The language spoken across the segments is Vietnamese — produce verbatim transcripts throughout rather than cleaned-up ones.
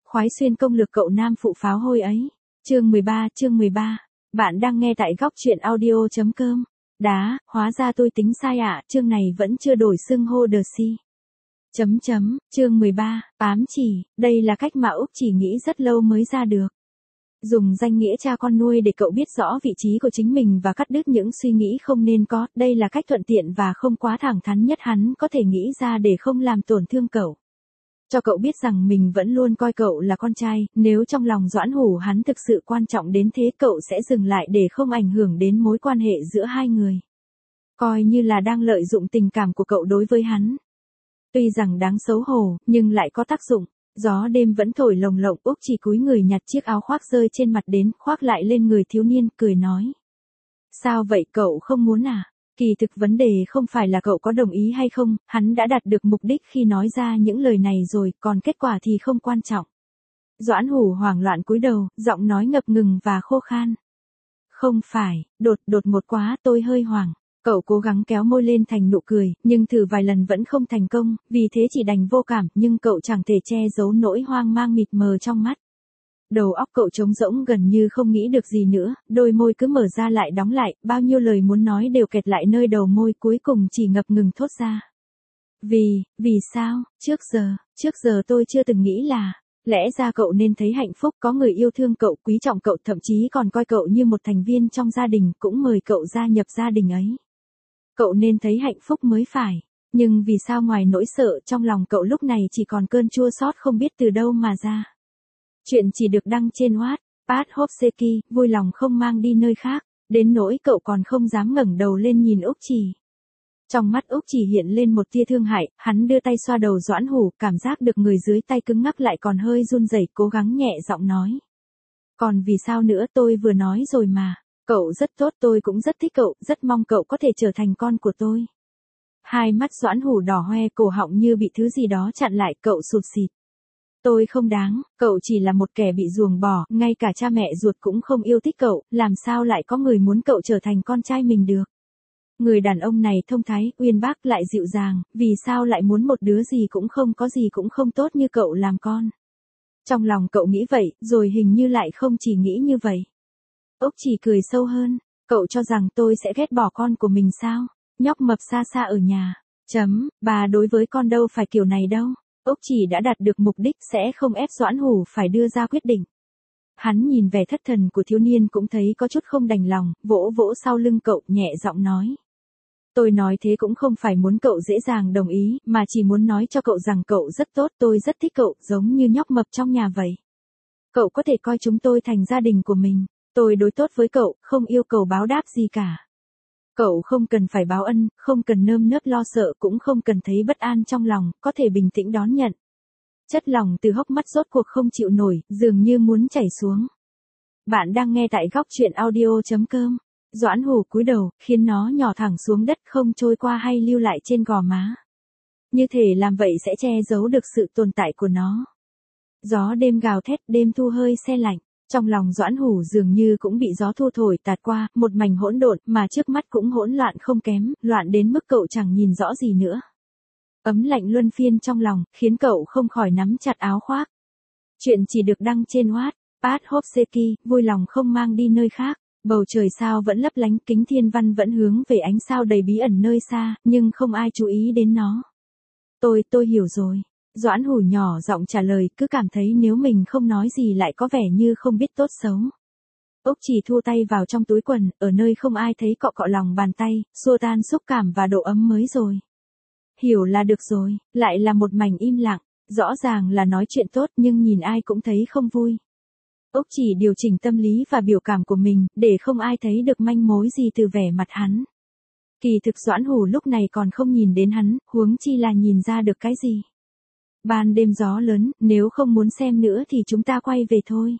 khoái xuyên công lược cậu nam phụ pháo hôi ấy. Chương mười ba, chương mười ba. Bạn đang nghe tại góc truyện audio.com. Đá, hóa ra tôi tính sai ạ, à, chương này vẫn chưa đổi xưng hô đờ si. Chấm chấm, chương mười ba, ám chỉ, đây là cách mà Úc Chỉ nghĩ rất lâu mới ra được. Dùng danh nghĩa cha con nuôi để cậu biết rõ vị trí của chính mình và cắt đứt những suy nghĩ không nên có, đây là cách thuận tiện và không quá thẳng thắn nhất hắn có thể nghĩ ra để không làm tổn thương cậu. Cho cậu biết rằng mình vẫn luôn coi cậu là con trai, nếu trong lòng Doãn Hủ hắn thực sự quan trọng đến thế cậu sẽ dừng lại để không ảnh hưởng đến mối quan hệ giữa hai người. Coi như là đang lợi dụng tình cảm của cậu đối với hắn. Tuy rằng đáng xấu hổ, nhưng lại có tác dụng. Gió đêm vẫn thổi lồng lộng, Úc Chỉ cúi người nhặt chiếc áo khoác rơi trên mặt đến, khoác lại lên người thiếu niên, cười nói. Sao vậy, cậu không muốn à? Kỳ thực vấn đề không phải là cậu có đồng ý hay không, hắn đã đạt được mục đích khi nói ra những lời này rồi, còn kết quả thì không quan trọng. Doãn Hủ hoảng loạn cúi đầu, giọng nói ngập ngừng và khô khan. Không phải, đột đột một quá, tôi hơi hoảng. Cậu cố gắng kéo môi lên thành nụ cười, nhưng thử vài lần vẫn không thành công, vì thế chỉ đành vô cảm, nhưng cậu chẳng thể che giấu nỗi hoang mang mịt mờ trong mắt. Đầu óc cậu trống rỗng gần như không nghĩ được gì nữa, đôi môi cứ mở ra lại đóng lại, bao nhiêu lời muốn nói đều kẹt lại nơi đầu môi, cuối cùng chỉ ngập ngừng thốt ra. Vì, vì sao, trước giờ, trước giờ tôi chưa từng nghĩ là, lẽ ra cậu nên thấy hạnh phúc, có người yêu thương cậu, quý trọng cậu, thậm chí còn coi cậu như một thành viên trong gia đình, cũng mời cậu gia nhập gia đình ấy. Cậu nên thấy hạnh phúc mới phải, nhưng vì sao ngoài nỗi sợ trong lòng cậu lúc này chỉ còn cơn chua xót không biết từ đâu mà ra. Chuyện chỉ được đăng trên Wattpad Hobseki, vui lòng không mang đi nơi khác, đến nỗi cậu còn không dám ngẩng đầu lên nhìn Úc Chỉ. Trong mắt Úc Chỉ hiện lên một tia thương hại, hắn đưa tay xoa đầu Doãn Hủ, cảm giác được người dưới tay cứng ngắc lại còn hơi run rẩy, cố gắng nhẹ giọng nói. Còn vì sao nữa, tôi vừa nói rồi mà. Cậu rất tốt, tôi cũng rất thích cậu, rất mong cậu có thể trở thành con của tôi. Hai mắt Doãn Hủ đỏ hoe, cổ họng như bị thứ gì đó chặn lại, cậu sụt sịt. Tôi không đáng, cậu chỉ là một kẻ bị ruồng bỏ, ngay cả cha mẹ ruột cũng không yêu thích cậu, làm sao lại có người muốn cậu trở thành con trai mình được. Người đàn ông này thông thái, uyên bác lại dịu dàng, vì sao lại muốn một đứa gì cũng không có gì cũng không tốt như cậu làm con. Trong lòng cậu nghĩ vậy, rồi hình như lại không chỉ nghĩ như vậy. Úc Chỉ cười sâu hơn, cậu cho rằng tôi sẽ ghét bỏ con của mình sao? Nhóc mập xa xa ở nhà. Chấm, bà đối với con đâu phải kiểu này đâu. Úc Chỉ đã đạt được mục đích sẽ không ép Doãn Hủ phải đưa ra quyết định. Hắn nhìn vẻ thất thần của thiếu niên cũng thấy có chút không đành lòng, vỗ vỗ sau lưng cậu nhẹ giọng nói. Tôi nói thế cũng không phải muốn cậu dễ dàng đồng ý, mà chỉ muốn nói cho cậu rằng cậu rất tốt, tôi rất thích cậu, giống như nhóc mập trong nhà vậy. Cậu có thể coi chúng tôi thành gia đình của mình. Tôi đối tốt với cậu, không yêu cầu báo đáp gì cả. Cậu không cần phải báo ân, không cần nơm nớp lo sợ, cũng không cần thấy bất an trong lòng, có thể bình tĩnh đón nhận. Chất lòng từ hốc mắt rốt cuộc không chịu nổi, dường như muốn chảy xuống. Bạn đang nghe tại góc truyện audio.com. Doãn Hủ cúi đầu, khiến nó nhỏ thẳng xuống đất, không trôi qua hay lưu lại trên gò má. Như thể làm vậy sẽ che giấu được sự tồn tại của nó. Gió đêm gào thét, đêm thu hơi se lạnh. Trong lòng Doãn Hủ dường như cũng bị gió thu thổi tạt qua, một mảnh hỗn độn, mà trước mắt cũng hỗn loạn không kém, loạn đến mức cậu chẳng nhìn rõ gì nữa. Ấm lạnh luân phiên trong lòng, khiến cậu không khỏi nắm chặt áo khoác. Chuyện chỉ được đăng trên Wattpad Hobseki, vui lòng không mang đi nơi khác. Bầu trời sao vẫn lấp lánh, kính thiên văn vẫn hướng về ánh sao đầy bí ẩn nơi xa, nhưng không ai chú ý đến nó. Tôi, tôi hiểu rồi. Doãn Hủ nhỏ giọng trả lời, cứ cảm thấy nếu mình không nói gì lại có vẻ như không biết tốt xấu. Úc Chỉ thu tay vào trong túi quần, ở nơi không ai thấy cọ cọ lòng bàn tay, xua tan xúc cảm và độ ấm mới rồi. Hiểu là được rồi, lại là một mảnh im lặng, rõ ràng là nói chuyện tốt nhưng nhìn ai cũng thấy không vui. Úc Chỉ điều chỉnh tâm lý và biểu cảm của mình, để không ai thấy được manh mối gì từ vẻ mặt hắn. Kỳ thực Doãn Hủ lúc này còn không nhìn đến hắn, huống chi là nhìn ra được cái gì. Ban đêm gió lớn, nếu không muốn xem nữa thì chúng ta quay về thôi.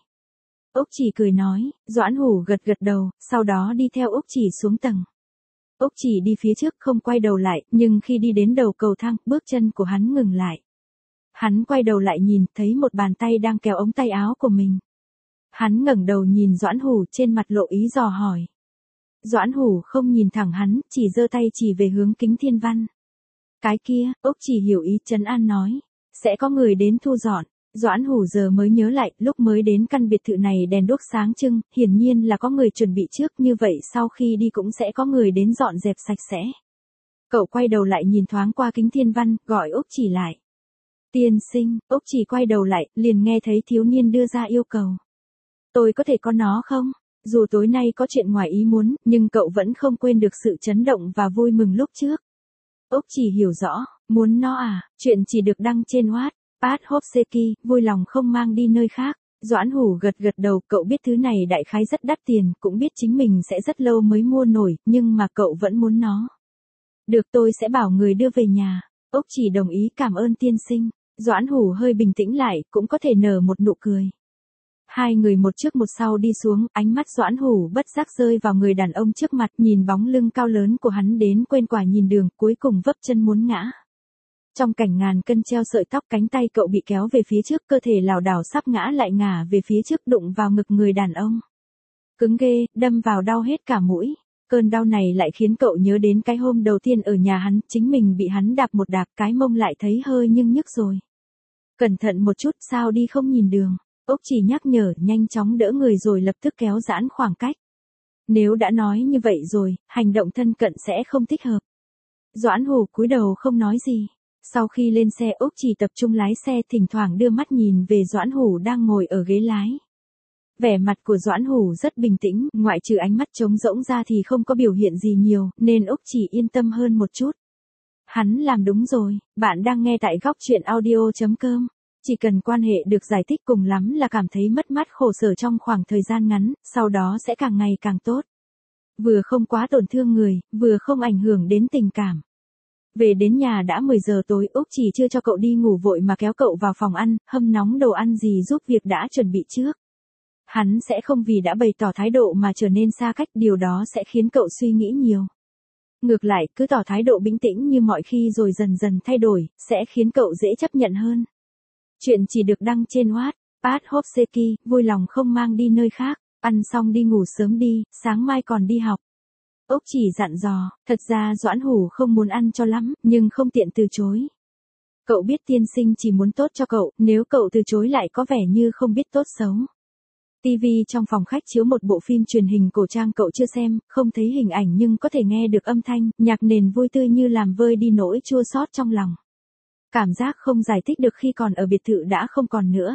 Úc Chỉ cười nói, Doãn Hủ gật gật đầu, sau đó đi theo Úc Chỉ xuống tầng. Úc Chỉ đi phía trước không quay đầu lại, nhưng khi đi đến đầu cầu thang, bước chân của hắn ngừng lại. Hắn quay đầu lại nhìn, thấy một bàn tay đang kéo ống tay áo của mình. Hắn ngẩng đầu nhìn Doãn Hủ, trên mặt lộ ý dò hỏi. Doãn Hủ không nhìn thẳng hắn, chỉ giơ tay chỉ về hướng kính thiên văn. Cái kia, Úc Chỉ hiểu ý trấn an nói. Sẽ có người đến thu dọn. Doãn Hủ giờ mới nhớ lại, lúc mới đến căn biệt thự này đèn đuốc sáng trưng, hiển nhiên là có người chuẩn bị trước, như vậy sau khi đi cũng sẽ có người đến dọn dẹp sạch sẽ. Cậu quay đầu lại nhìn thoáng qua kính thiên văn, gọi Úc Chỉ lại. Tiên sinh, Úc Chỉ quay đầu lại, liền nghe thấy thiếu niên đưa ra yêu cầu. Tôi có thể có nó không? Dù tối nay có chuyện ngoài ý muốn, nhưng cậu vẫn không quên được sự chấn động và vui mừng lúc trước. Úc Chỉ hiểu rõ, muốn nó à, chuyện chỉ được đăng trên Wattpad. Pat Hopseki, vui lòng không mang đi nơi khác. Doãn Hủ gật gật đầu, cậu biết thứ này đại khái rất đắt tiền, cũng biết chính mình sẽ rất lâu mới mua nổi, nhưng mà cậu vẫn muốn nó. Được, tôi sẽ bảo người đưa về nhà. Úc Chỉ đồng ý, cảm ơn tiên sinh. Doãn Hủ hơi bình tĩnh lại, cũng có thể nở một nụ cười. Hai người một trước một sau đi xuống, ánh mắt Doãn Hủ bất giác rơi vào người đàn ông trước mặt, nhìn bóng lưng cao lớn của hắn đến quên quả nhìn đường, cuối cùng vấp chân muốn ngã. Trong cảnh ngàn cân treo sợi tóc, cánh tay cậu bị kéo về phía trước, cơ thể lảo đảo sắp ngã lại ngả về phía trước, đụng vào ngực người đàn ông. Cứng ghê, đâm vào đau hết cả mũi. Cơn đau này lại khiến cậu nhớ đến cái hôm đầu tiên ở nhà hắn, chính mình bị hắn đạp một đạp, cái mông lại thấy hơi nhưng nhức rồi. Cẩn thận một chút, sao đi không nhìn đường. Úc Chỉ nhắc nhở, nhanh chóng đỡ người rồi lập tức kéo giãn khoảng cách. Nếu đã nói như vậy rồi, hành động thân cận sẽ không thích hợp. Doãn Hủ cúi đầu không nói gì. Sau khi lên xe, Úc Chỉ tập trung lái xe, thỉnh thoảng đưa mắt nhìn về Doãn Hủ đang ngồi ở ghế lái. Vẻ mặt của Doãn Hủ rất bình tĩnh, ngoại trừ ánh mắt trống rỗng ra thì không có biểu hiện gì nhiều, nên Úc Chỉ yên tâm hơn một chút. Hắn làm đúng rồi, bạn đang nghe tại góc truyện audio chấm com. Chỉ cần quan hệ được giải thích, cùng lắm là cảm thấy mất mát khổ sở trong khoảng thời gian ngắn, sau đó sẽ càng ngày càng tốt. Vừa không quá tổn thương người, vừa không ảnh hưởng đến tình cảm. Về đến nhà đã mười giờ tối, Úc Chỉ chưa cho cậu đi ngủ vội mà kéo cậu vào phòng ăn, hâm nóng đồ ăn gì giúp việc đã chuẩn bị trước. Hắn sẽ không vì đã bày tỏ thái độ mà trở nên xa cách, điều đó sẽ khiến cậu suy nghĩ nhiều. Ngược lại, cứ tỏ thái độ bình tĩnh như mọi khi rồi dần dần thay đổi, sẽ khiến cậu dễ chấp nhận hơn. Chuyện chỉ được đăng trên Wattpad. Hopseki, vui lòng không mang đi nơi khác, ăn xong đi ngủ sớm đi, sáng mai còn đi học. Úc Chỉ dặn dò, thật ra Doãn Hủ không muốn ăn cho lắm, nhưng không tiện từ chối. Cậu biết tiên sinh chỉ muốn tốt cho cậu, nếu cậu từ chối lại có vẻ như không biết tốt xấu. ti vi trong phòng khách chiếu một bộ phim truyền hình cổ trang cậu chưa xem, không thấy hình ảnh nhưng có thể nghe được âm thanh, nhạc nền vui tươi như làm vơi đi nỗi chua xót trong lòng. Cảm giác không giải thích được khi còn ở biệt thự đã không còn nữa.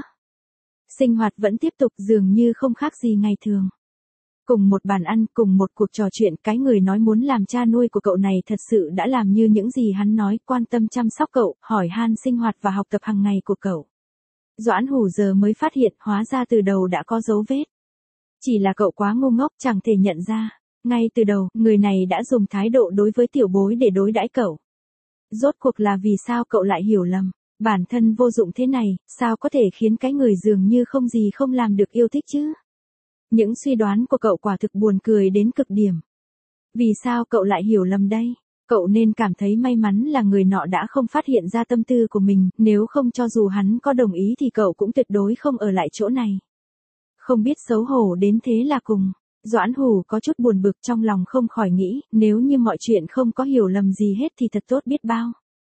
Sinh hoạt vẫn tiếp tục dường như không khác gì ngày thường. Cùng một bàn ăn, cùng một cuộc trò chuyện, cái người nói muốn làm cha nuôi của cậu này thật sự đã làm như những gì hắn nói, quan tâm chăm sóc cậu, hỏi han sinh hoạt và học tập hàng ngày của cậu. Doãn Hủ giờ mới phát hiện, hóa ra từ đầu đã có dấu vết. Chỉ là cậu quá ngu ngốc, chẳng thể nhận ra. Ngay từ đầu, người này đã dùng thái độ đối với tiểu bối để đối đãi cậu. Rốt cuộc là vì sao cậu lại hiểu lầm? Bản thân vô dụng thế này, sao có thể khiến cái người dường như không gì không làm được yêu thích chứ? Những suy đoán của cậu quả thực buồn cười đến cực điểm. Vì sao cậu lại hiểu lầm đây? Cậu nên cảm thấy may mắn là người nọ đã không phát hiện ra tâm tư của mình, nếu không cho dù hắn có đồng ý thì cậu cũng tuyệt đối không ở lại chỗ này. Không biết xấu hổ đến thế là cùng. Doãn Hủ có chút buồn bực, trong lòng không khỏi nghĩ, nếu như mọi chuyện không có hiểu lầm gì hết thì thật tốt biết bao.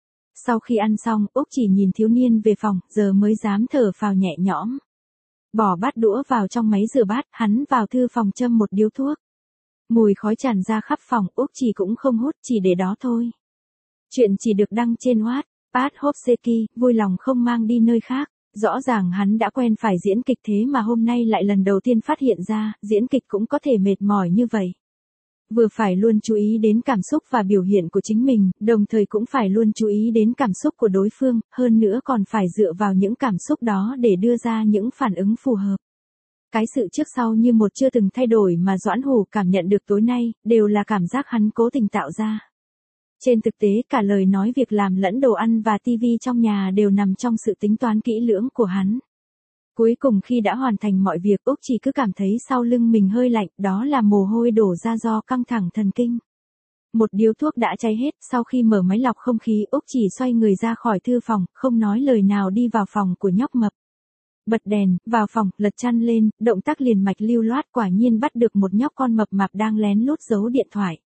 Sau khi ăn xong, Úc Chỉ nhìn thiếu niên về phòng, giờ mới dám thở phào nhẹ nhõm. Bỏ bát đũa vào trong máy rửa bát, hắn vào thư phòng châm một điếu thuốc. Mùi khói tràn ra khắp phòng, Úc Chỉ cũng không hút, chỉ để đó thôi. Chuyện chỉ được đăng trên Wattpad. Hopseki, vui lòng không mang đi nơi khác. Rõ ràng hắn đã quen phải diễn kịch, thế mà hôm nay lại lần đầu tiên phát hiện ra, diễn kịch cũng có thể mệt mỏi như vậy. Vừa phải luôn chú ý đến cảm xúc và biểu hiện của chính mình, đồng thời cũng phải luôn chú ý đến cảm xúc của đối phương, hơn nữa còn phải dựa vào những cảm xúc đó để đưa ra những phản ứng phù hợp. Cái sự trước sau như một chưa từng thay đổi mà Doãn Hủ cảm nhận được tối nay, đều là cảm giác hắn cố tình tạo ra. Trên thực tế, cả lời nói, việc làm lẫn đồ ăn và tivi trong nhà đều nằm trong sự tính toán kỹ lưỡng của hắn. Cuối cùng khi đã hoàn thành mọi việc, Úc Chỉ cứ cảm thấy sau lưng mình hơi lạnh, đó là mồ hôi đổ ra do căng thẳng thần kinh. Một điếu thuốc đã cháy hết, sau khi mở máy lọc không khí, Úc Chỉ xoay người ra khỏi thư phòng, không nói lời nào đi vào phòng của nhóc mập. Bật đèn, vào phòng, lật chăn lên, động tác liền mạch lưu loát, quả nhiên bắt được một nhóc con mập mạp đang lén lút giấu điện thoại.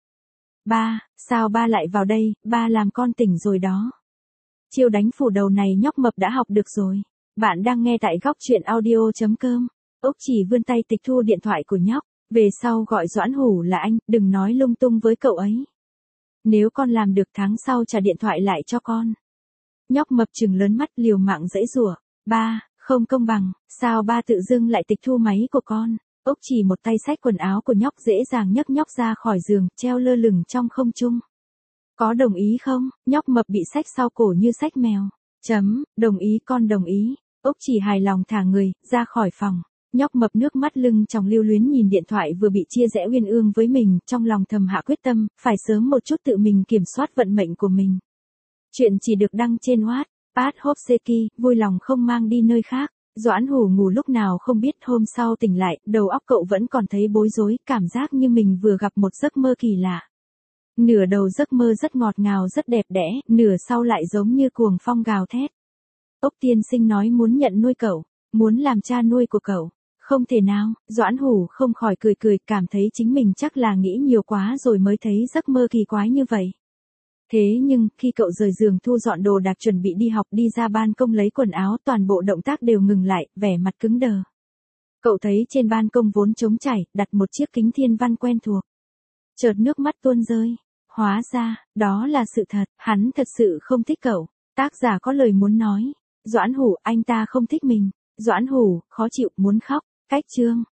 Ba, sao ba lại vào đây, ba làm con tỉnh rồi đó. Chiêu đánh phủ đầu này nhóc mập đã học được rồi. Bạn đang nghe tại góc chuyện audio chấm com. Úc Chỉ vươn tay tịch thu điện thoại của nhóc. Về sau gọi Doãn Hủ là anh, đừng nói lung tung với cậu ấy. Nếu con làm được tháng sau trả điện thoại lại cho con. Nhóc mập trừng lớn mắt liều mạng giãy giụa. Ba, không công bằng, sao ba tự dưng lại tịch thu máy của con? Úc Chỉ một tay xách quần áo của nhóc dễ dàng nhấc nhóc ra khỏi giường, treo lơ lửng trong không trung. Có đồng ý không? Nhóc mập bị xách sau cổ như xách mèo. Chấm, đồng ý con đồng ý. Úc Chỉ hài lòng thả người, ra khỏi phòng. Nhóc mập nước mắt lưng tròng lưu luyến nhìn điện thoại vừa bị chia rẽ uyên ương với mình, trong lòng thầm hạ quyết tâm, phải sớm một chút tự mình kiểm soát vận mệnh của mình. Chuyện chỉ được đăng trên Wattpad Hobseki, vui lòng không mang đi nơi khác. Doãn Hủ ngủ lúc nào không biết, hôm sau tỉnh lại, đầu óc cậu vẫn còn thấy bối rối, cảm giác như mình vừa gặp một giấc mơ kỳ lạ. Nửa đầu giấc mơ rất ngọt ngào rất đẹp đẽ, nửa sau lại giống như cuồng phong gào thét. Ốc tiên sinh nói muốn nhận nuôi cậu, muốn làm cha nuôi của cậu. Không thể nào, Doãn Hủ không khỏi cười cười, cảm thấy chính mình chắc là nghĩ nhiều quá rồi mới thấy giấc mơ kỳ quái như vậy. Thế nhưng, khi cậu rời giường thu dọn đồ đạc chuẩn bị đi học, đi ra ban công lấy quần áo, toàn bộ động tác đều ngừng lại, vẻ mặt cứng đờ. Cậu thấy trên ban công vốn trống trải, đặt một chiếc kính thiên văn quen thuộc. Chợt nước mắt tuôn rơi. Hóa ra, đó là sự thật, hắn thật sự không thích cậu. Tác giả có lời muốn nói. Doãn Hủ, anh ta không thích mình. Doãn Hủ, khó chịu, muốn khóc. Cách chương.